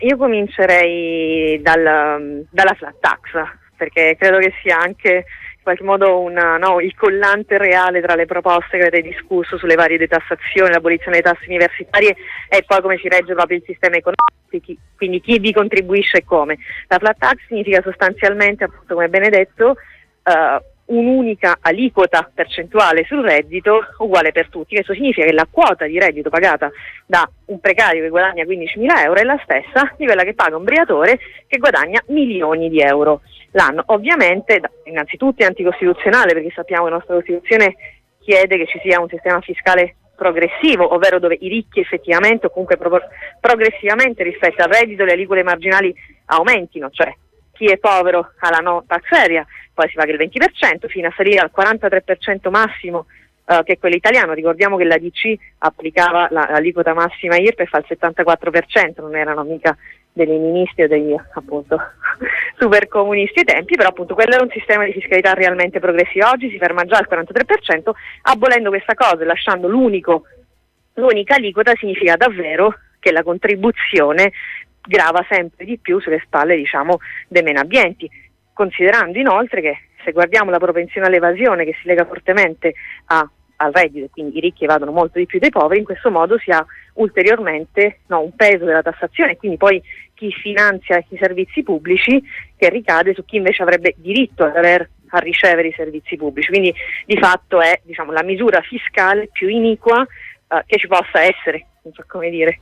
Io comincerei dalla flat tax, perché credo che sia anche in qualche modo il collante reale tra le proposte che avete discusso sulle varie detassazioni, l'abolizione delle tasse universitarie e poi come si regge proprio il sistema economico, quindi chi vi contribuisce e come. La flat tax significa sostanzialmente, appunto come bene detto, un'unica aliquota percentuale sul reddito uguale per tutti. Questo significa che la quota di reddito pagata da un precario che guadagna 15.000 euro è la stessa di quella che paga un briatore che guadagna milioni di euro l'anno. Ovviamente, innanzitutto è anticostituzionale, perché sappiamo che la nostra Costituzione chiede che ci sia un sistema fiscale progressivo, ovvero dove i ricchi effettivamente o comunque progressivamente rispetto al reddito le aliquote marginali aumentino, cioè chi è povero ha la no tax area, poi si paga il 20% fino a salire al 43% massimo che è quello italiano. Ricordiamo che la DC applicava l'aliquota massima IRPEF al 74%, non erano mica dei leninisti o degli appunto super comunisti ai tempi, però appunto quello era un sistema di fiscalità realmente progressivo. Oggi si ferma già al 43%, abolendo questa cosa e lasciando l'unica aliquota significa davvero che la contribuzione grava sempre di più sulle spalle, diciamo, dei meno abbienti, considerando inoltre che se guardiamo la propensione all'evasione, che si lega fortemente al reddito, quindi i ricchi evadono molto di più dei poveri, in questo modo si ha ulteriormente un peso della tassazione, quindi poi chi finanzia i servizi pubblici che ricade su chi invece avrebbe diritto a ricevere i servizi pubblici. Quindi di fatto è, diciamo, la misura fiscale più iniqua che ci possa essere, non so come dire.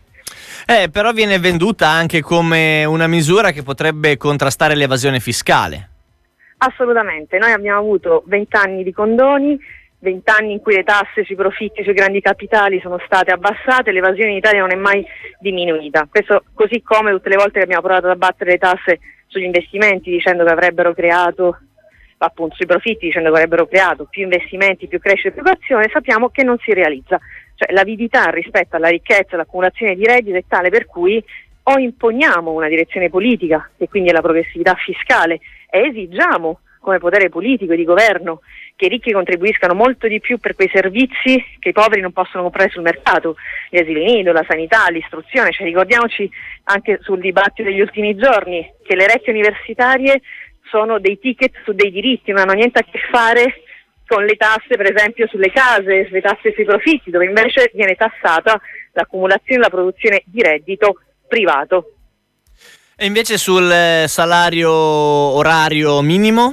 Però viene venduta anche come una misura che potrebbe contrastare l'evasione fiscale. Assolutamente, noi abbiamo avuto 20 anni di condoni, 20 anni in cui le tasse sui profitti, sui grandi capitali sono state abbassate, l'evasione in Italia non è mai diminuita. Questo così come tutte le volte che abbiamo provato ad abbattere le tasse sugli investimenti dicendo che avrebbero creato, appunto sui profitti dicendo che avrebbero creato più investimenti, più crescita e più occupazione, sappiamo che non si realizza. Cioè l'avidità rispetto alla ricchezza, all'accumulazione di reddito è tale per cui o imponiamo una direzione politica, e quindi la progressività fiscale, e esigiamo come potere politico e di governo che i ricchi contribuiscano molto di più per quei servizi che i poveri non possono comprare sul mercato, gli asili nido, la sanità, l'istruzione. Cioè ricordiamoci anche sul dibattito degli ultimi giorni che le rette universitarie sono dei ticket su dei diritti, non hanno niente a che fare con le tasse per esempio sulle case, le tasse sui profitti, dove invece viene tassata l'accumulazione e la produzione di reddito privato. E invece sul salario orario minimo?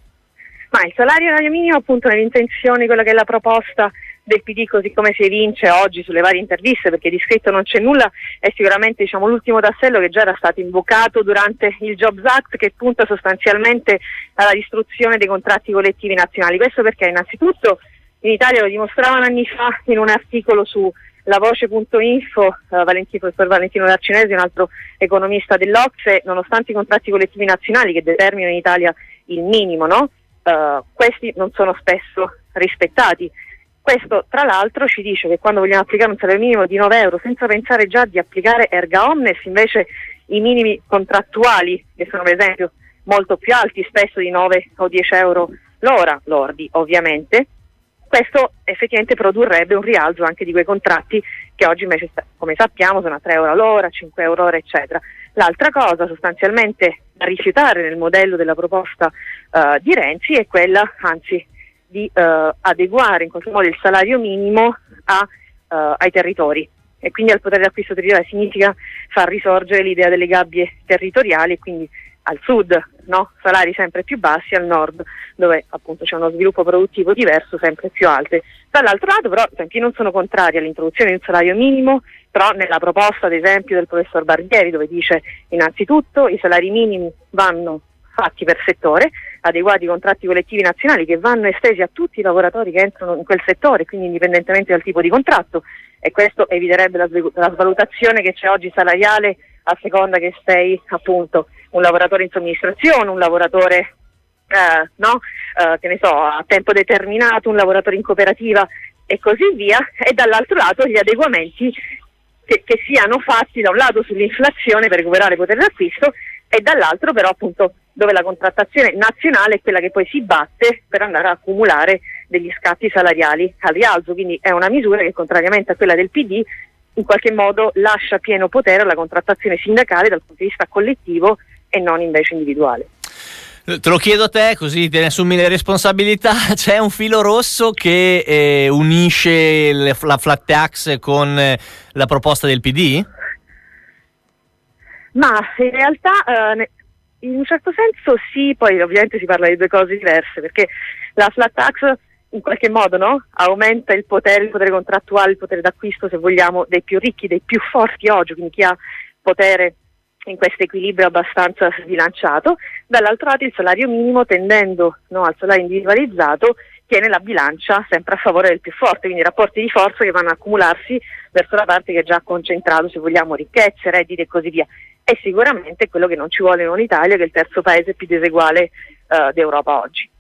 Ma il salario orario minimo, appunto, nell'intenzione, quella che è la proposta del PD, così come si evince oggi sulle varie interviste, perché di scritto non c'è nulla, è sicuramente, diciamo, l'ultimo tassello che già era stato invocato durante il Jobs Act, che punta sostanzialmente alla distruzione dei contratti collettivi nazionali. Questo perché innanzitutto in Italia, lo dimostravano anni fa in un articolo su lavoce.info, professor Valentino Darcinesi, un altro economista dell'Ocse, nonostante i contratti collettivi nazionali che determinano in Italia il minimo, questi non sono spesso rispettati. Questo tra l'altro ci dice che quando vogliamo applicare un salario minimo di 9 euro senza pensare già di applicare erga omnes invece i minimi contrattuali, che sono per esempio molto più alti, spesso di 9 o 10 euro l'ora, lordi ovviamente, questo effettivamente produrrebbe un rialzo anche di quei contratti che oggi invece, come sappiamo, sono a 3 euro all'ora, 5 euro l'ora, eccetera. L'altra cosa sostanzialmente da rifiutare nel modello della proposta di Renzi è quella, anzi, di adeguare in qualche modo il salario minimo ai territori e quindi al potere d'acquisto territoriale. Significa far risorgere l'idea delle gabbie territoriali e quindi al sud, salari sempre più bassi, al nord dove appunto c'è uno sviluppo produttivo diverso, sempre più alte. Dall'altro lato però io non sono contraria all'introduzione di un salario minimo, però nella proposta ad esempio del professor Barbieri, dove dice innanzitutto i salari minimi vanno fatti per settore, adeguati ai contratti collettivi nazionali che vanno estesi a tutti i lavoratori che entrano in quel settore, quindi indipendentemente dal tipo di contratto, e questo eviterebbe la svalutazione che c'è oggi salariale a seconda che sei appunto un lavoratore in somministrazione, un lavoratore che ne so, a tempo determinato, un lavoratore in cooperativa e così via, e dall'altro lato gli adeguamenti che siano fatti da un lato sull'inflazione per recuperare potere d'acquisto e dall'altro però appunto dove la contrattazione nazionale è quella che poi si batte per andare a accumulare degli scatti salariali al rialzo. Quindi è una misura che, contrariamente a quella del PD, in qualche modo lascia pieno potere alla contrattazione sindacale dal punto di vista collettivo e non invece individuale. Te lo chiedo a te, così te ne assumi le responsabilità. C'è un filo rosso che unisce la flat tax con la proposta del PD? Ma in realtà in un certo senso sì, poi ovviamente si parla di due cose diverse, perché la flat tax in qualche modo, no, aumenta il potere contrattuale, il potere d'acquisto, se vogliamo, dei più ricchi, dei più forti oggi, quindi chi ha potere in questo equilibrio abbastanza sbilanciato. Dall'altro lato il salario minimo, tendendo, no, al salario individualizzato, tiene la bilancia sempre a favore del più forte, quindi rapporti di forza che vanno a accumularsi verso la parte che è già concentrato, se vogliamo, ricchezze, redditi e così via. È sicuramente quello che non ci vuole in Italia, che è il terzo paese più diseguale d'Europa oggi.